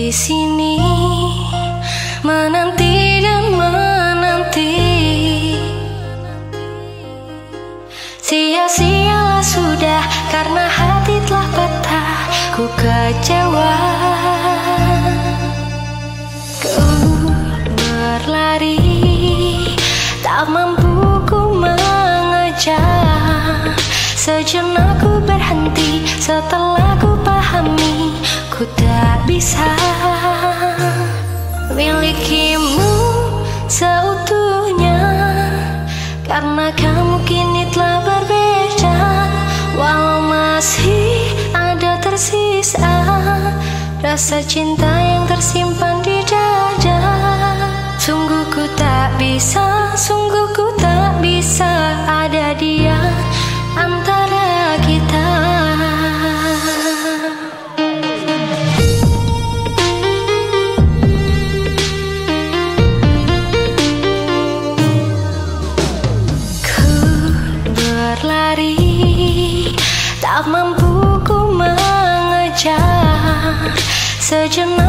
di sini menanti dan menanti. Sia-sialah sudah karena hati telah patah, ku kecewa. Ku berlari, tak mampu ku mengejar. Sejenak ku berhenti setelah ku pahami, ku tak bisa milikimu seutuhnya, karena kamu kini telah berbeda. Walau masih ada tersisa rasa cinta yang tersimpan di dada. Sungguh ku tak bisa, sungguh ku tak bisa ada dia antara kita. Ku berlari, tak mampu ku mengejar. Sejenak